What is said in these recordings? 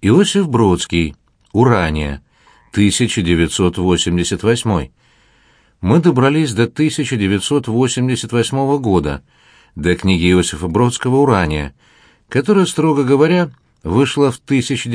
Иосиф Бродский. Урания. 1988. Мы добрались до 1988 года, до книги Иосифа Бродского «Урания», которая, строго говоря, вышла в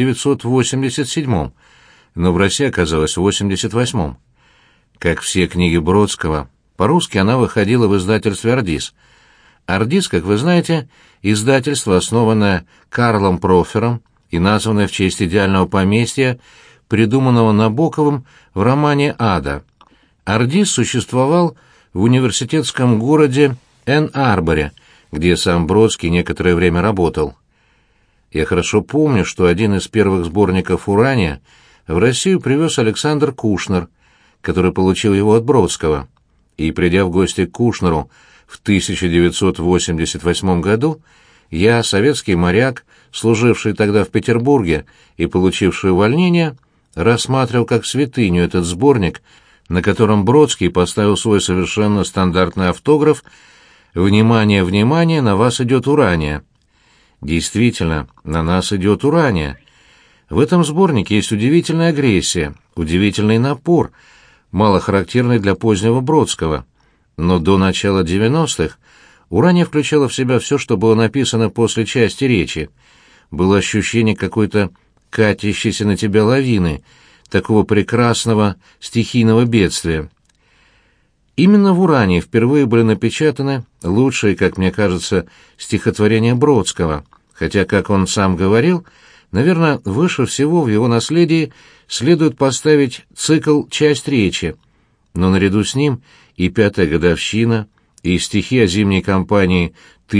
1987, но в России оказалась в 1988. Как все книги Бродского, по-русски она выходила в издательстве «Ардис». «Ардис», как вы знаете, издательство, основанное Карлом Профером и названное в честь идеального поместья, придуманного Набоковым в романе «Ада». «Ардис» существовал в университетском городе Энн-Арборе, где сам Бродский некоторое время работал. Я хорошо помню, что один из первых сборников «Урания» в Россию привез Александр Кушнер, который получил его от Бродского. И, придя в гости к Кушнеру в 1988 году, я, советский моряк, служивший тогда в Петербурге и получивший увольнение, рассматривал как святыню этот сборник, на котором Бродский поставил свой совершенно стандартный автограф «Внимание, внимание, на вас идет Урания». Действительно, на нас идет Урания. В этом сборнике есть удивительная агрессия, удивительный напор, мало характерный для позднего Бродского. Но до начала 90-х Урания включала в себя все, что было написано после части речи. Было ощущение какой-то катящейся на тебя лавины, такого прекрасного стихийного бедствия. Именно в «Урании» впервые были напечатаны лучшие, как мне кажется, стихотворения Бродского, хотя, как он сам говорил, наверное, выше всего в его наследии следует поставить цикл «Часть речи», но наряду с ним и «Пятая годовщина», и стихи о зимней кампании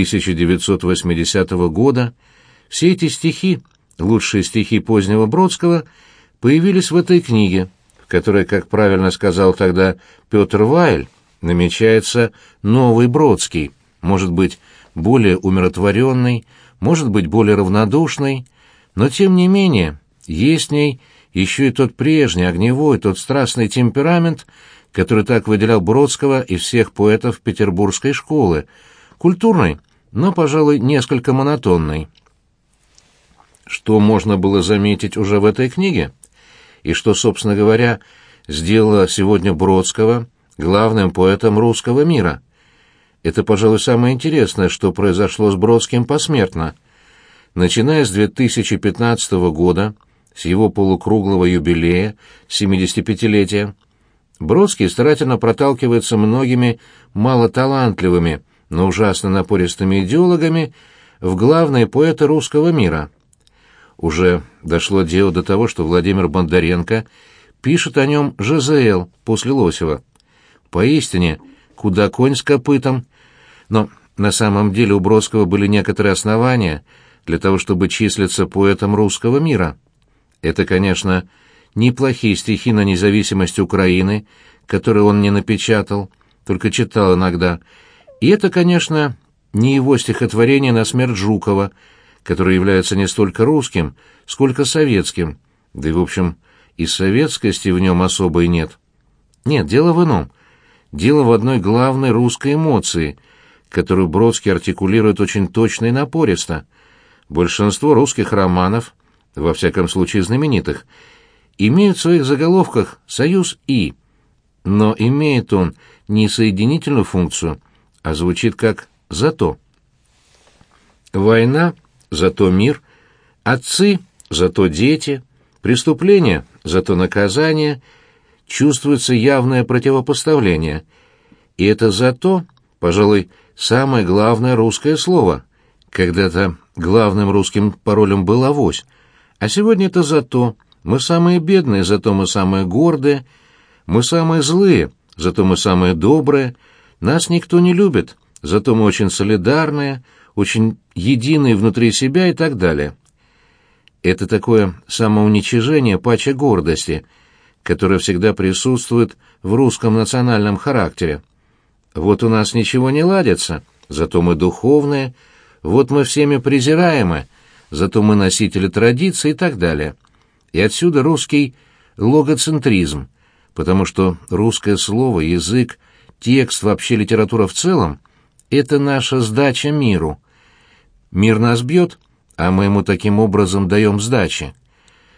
1980 года. Все эти стихи, лучшие стихи позднего Бродского, появились в этой книге, в которой, как правильно сказал тогда Петр Вайль, намечается новый Бродский, может быть, более умиротворенный, может быть, более равнодушный, но, тем не менее, есть в ней еще и тот прежний, огневой, тот страстный темперамент, который так выделял Бродского и всех поэтов петербургской школы, культурный, но, пожалуй, несколько монотонный. Что можно было заметить уже в этой книге? И что, собственно говоря, сделало сегодня Бродского главным поэтом русского мира? Это, пожалуй, самое интересное, что произошло с Бродским посмертно. Начиная с 2015 года, с его полукруглого юбилея, 75-летия, Бродский старательно проталкивается многими малоталантливыми, но ужасно напористыми идеологами в главные поэты русского мира. Уже дошло дело до того, что Владимир Бондаренко пишет о нем ЖЗЛ после Лосева. Поистине, куда конь с копытом. Но на самом деле у Бродского были некоторые основания для того, чтобы числиться поэтом русского мира. Это, конечно, неплохие стихи на независимость Украины, которые он не напечатал, только читал иногда. И это, конечно, не его стихотворение на смерть Жукова, которое является не столько русским, сколько советским, да и, в общем, и советскости в нем особой нет. Нет, дело в ином. Дело в одной главной русской эмоции, которую Бродский артикулирует очень точно и напористо. Большинство русских романов, во всяком случае знаменитых, имеют в своих заголовках союз «и», но имеет он не соединительную функцию, а звучит как «зато». Война, зато мир, отцы, зато дети, преступления, зато наказание, чувствуется явное противопоставление. И это «зато», пожалуй, самое главное русское слово. Когда-то главным русским паролем был «авось», а сегодня это «зато». Мы самые бедные, зато мы самые гордые, мы самые злые, зато мы самые добрые, нас никто не любит, зато мы очень солидарные, очень единые внутри себя и так далее. Это такое самоуничижение паче гордости, которое всегда присутствует в русском национальном характере. Вот у нас ничего не ладится, зато мы духовные, вот мы всеми презираемы, зато мы носители традиций и так далее. И отсюда русский логоцентризм, потому что русское слово, язык, текст, вообще литература в целом — это наша сдача миру. Мир нас бьет, а мы ему таким образом даем сдачи.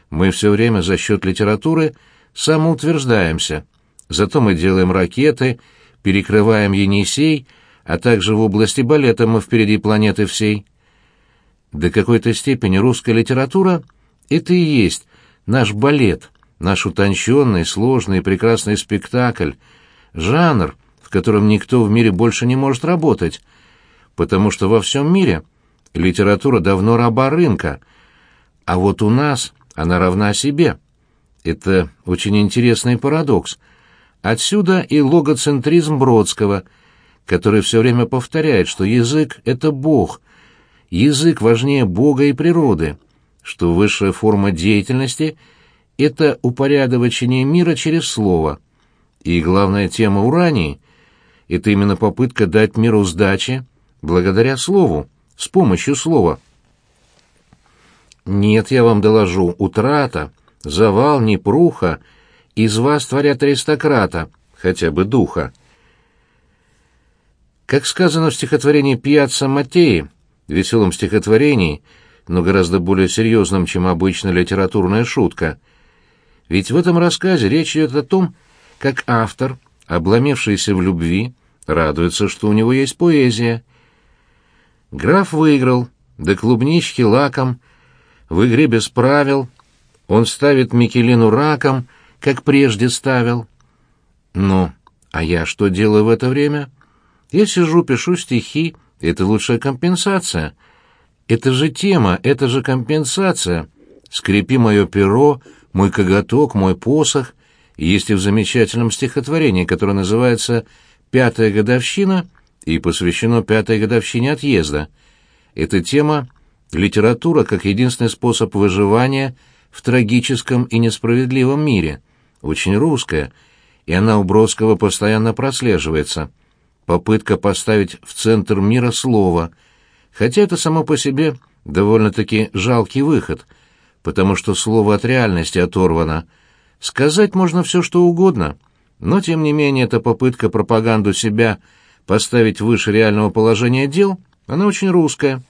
Мы все время за счет литературы самоутверждаемся. Зато мы делаем ракеты, перекрываем Енисей, а также в области балета мы впереди планеты всей. До какой-то степени русская литература — это и есть наш балет, наш утонченный, сложный и прекрасный спектакль, жанр, в котором никто в мире больше не может работать, потому что во всем мире литература давно раба рынка, а вот у нас она равна себе. Это очень интересный парадокс. Отсюда и логоцентризм Бродского, который все время повторяет, что язык — это Бог, язык важнее Бога и природы, что высшая форма деятельности — это упорядочение мира через слово. И главная тема «Урании» — это именно попытка дать миру сдачи благодаря слову, с помощью слова. Нет, я вам доложу, утрата, завал, непруха, из вас творят аристократа, хотя бы духа. Как сказано в стихотворении Пьяцца Маттеи, веселом стихотворении, но гораздо более серьезном, чем обычная литературная шутка, ведь в этом рассказе речь идет о том, как автор, обломившийся в любви, радуется, что у него есть поэзия. Граф выиграл, да клубнички лаком, в игре без правил, он ставит Микелину раком, как прежде ставил. Ну, а я что делаю в это время? Я сижу, пишу стихи, это лучшая компенсация. Это же тема, это же компенсация. Скрепи мое перо, мой коготок, мой посох. Есть и в замечательном стихотворении, которое называется «Пятая годовщина» и посвящено 5-й годовщине отъезда. Эта тема — литература как единственный способ выживания в трагическом и несправедливом мире, очень русская, и она у Бродского постоянно прослеживается. Попытка поставить в центр мира слово, хотя это само по себе довольно-таки жалкий выход, потому что слово от реальности оторвано. Сказать можно все, что угодно, но тем не менее эта попытка пропаганду себя поставить выше реального положения дел, она очень русская.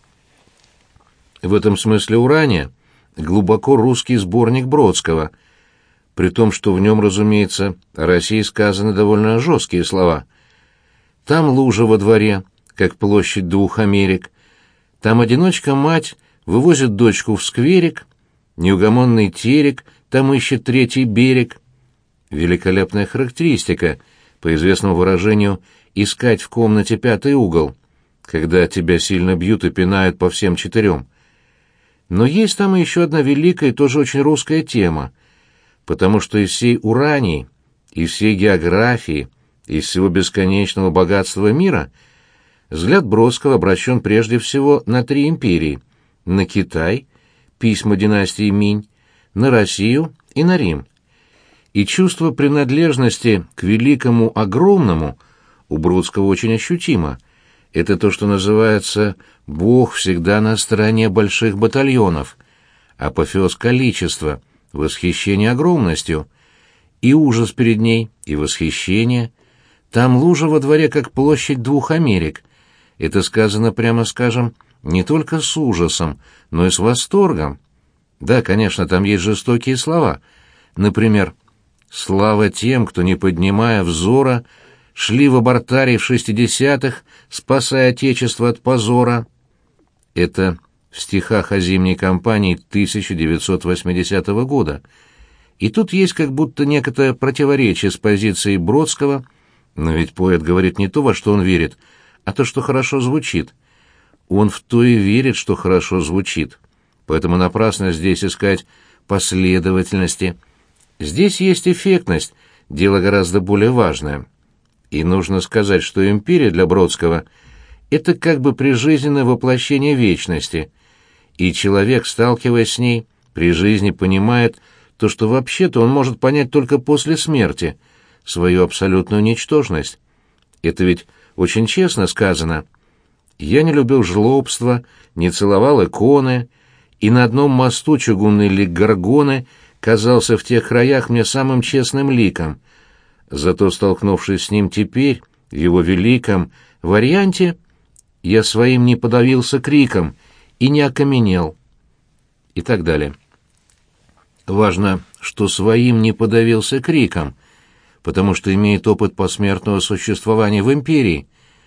В этом смысле «Урания» — глубоко русский сборник Бродского, при том, что в нем, разумеется, о России сказаны довольно жесткие слова. Там лужа во дворе, как площадь 2 Америк, там одиночка-мать вывозит дочку в скверик, неугомонный терек там ищет 3-й берег. Великолепная характеристика, по известному выражению «искать в комнате 5-й угол», когда тебя сильно бьют и пинают по всем 4. Но есть там и еще одна великая и тоже очень русская тема, потому что из всей Урании, из всей географии, из всего бесконечного богатства мира взгляд Бродского обращен прежде всего на 3 империи — на Китай, письма династии Минь, на Россию и на Рим. И чувство принадлежности к великому огромному у Бродского очень ощутимо. Это то, что называется «Бог всегда на стороне больших батальонов», апофеоз количества, восхищение огромностью, и ужас перед ней, и восхищение. Там лужа во дворе, как площадь 2 Америк. Это сказано, прямо скажем, не только с ужасом, но и с восторгом. Да, конечно, там есть жестокие слова. Например, «Слава тем, кто, не поднимая взора, шли в абортарий в 60-х, спасая Отечество от позора». Это в стихах о зимней кампании 1980 года. И тут есть как будто некое противоречие с позицией Бродского, но ведь поэт говорит не то, во что он верит, а то, что хорошо звучит. Он в то и верит, что хорошо звучит. Поэтому напрасно здесь искать последовательности. Здесь есть эффектность, дело гораздо более важное. И нужно сказать, что империя для Бродского — это как бы прижизненное воплощение вечности, и человек, сталкиваясь с ней, при жизни понимает то, что вообще-то он может понять только после смерти, свою абсолютную ничтожность. Это ведь очень честно сказано. Я не любил жлобства, не целовал иконы, и на одном мосту чугунный лик Горгоны казался в тех краях мне самым честным ликом. Зато, столкнувшись с ним теперь, в его великом варианте, я своим не подавился криком и не окаменел. И так далее. Важно, что своим не подавился криком, потому что имеет опыт посмертного существования в империи.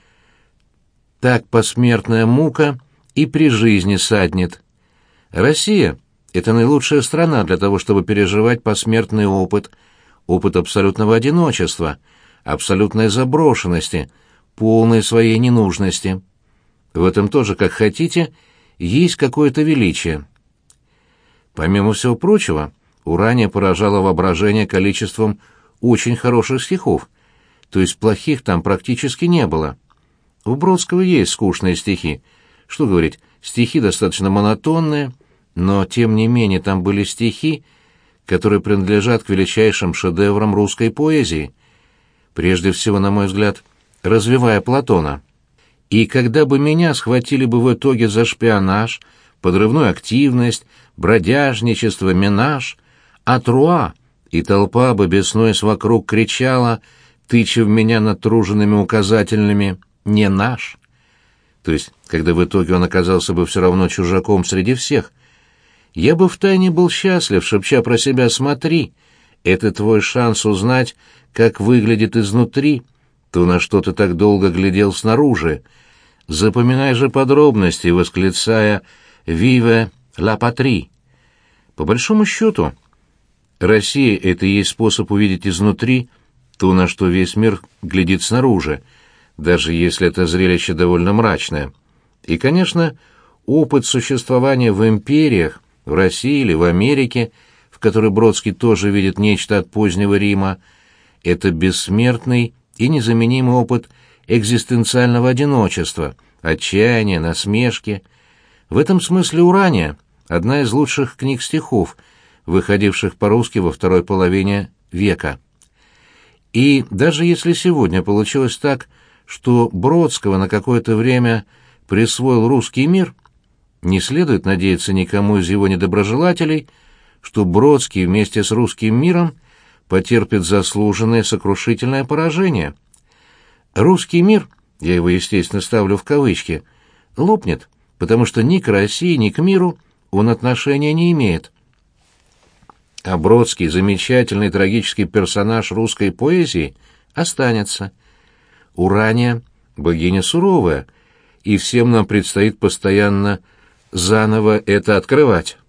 Так посмертная мука и при жизни саднет. Россия — это наилучшая страна для того, чтобы переживать посмертный опыт, опыт абсолютного одиночества, абсолютной заброшенности, полной своей ненужности. В этом тоже, как хотите, есть какое-то величие. Помимо всего прочего, Урания поражала воображение количеством очень хороших стихов, то есть плохих там практически не было. У Бродского есть скучные стихи. Что говорить, стихи достаточно монотонные, но тем не менее там были стихи, которые принадлежат к величайшим шедеврам русской поэзии, прежде всего, на мой взгляд, развивая Платона. И когда бы меня схватили бы в итоге за шпионаж, подрывную активность, бродяжничество, менаж, атруа, и толпа бы беснуясь вокруг кричала, тыча в меня натруженными указательными «не наш». То есть, когда в итоге он оказался бы все равно чужаком среди всех, я бы втайне был счастлив, шепча про себя «смотри, это твой шанс узнать, как выглядит изнутри, то, на что ты так долго глядел снаружи. Запоминай же подробности, восклицая «Vive la patrie». По большому счету, Россия — это и есть способ увидеть изнутри то, на что весь мир глядит снаружи, даже если это зрелище довольно мрачное. И, конечно, опыт существования в империях, в России или в Америке, в которой Бродский тоже видит нечто от позднего Рима, это бессмертный и незаменимый опыт экзистенциального одиночества, отчаяния, насмешки. В этом смысле «Урания» — одна из лучших книг стихов, выходивших по-русски во второй половине века. И даже если сегодня получилось так, что Бродского на какое-то время присвоил русский мир, не следует надеяться никому из его недоброжелателей, что Бродский вместе с русским миром потерпит заслуженное сокрушительное поражение. Русский мир, я его, естественно, ставлю в кавычки, лопнет, потому что ни к России, ни к миру он отношения не имеет. А Бродский, замечательный трагический персонаж русской поэзии, останется. Урания — богиня суровая, и всем нам предстоит постоянно заново это открывать.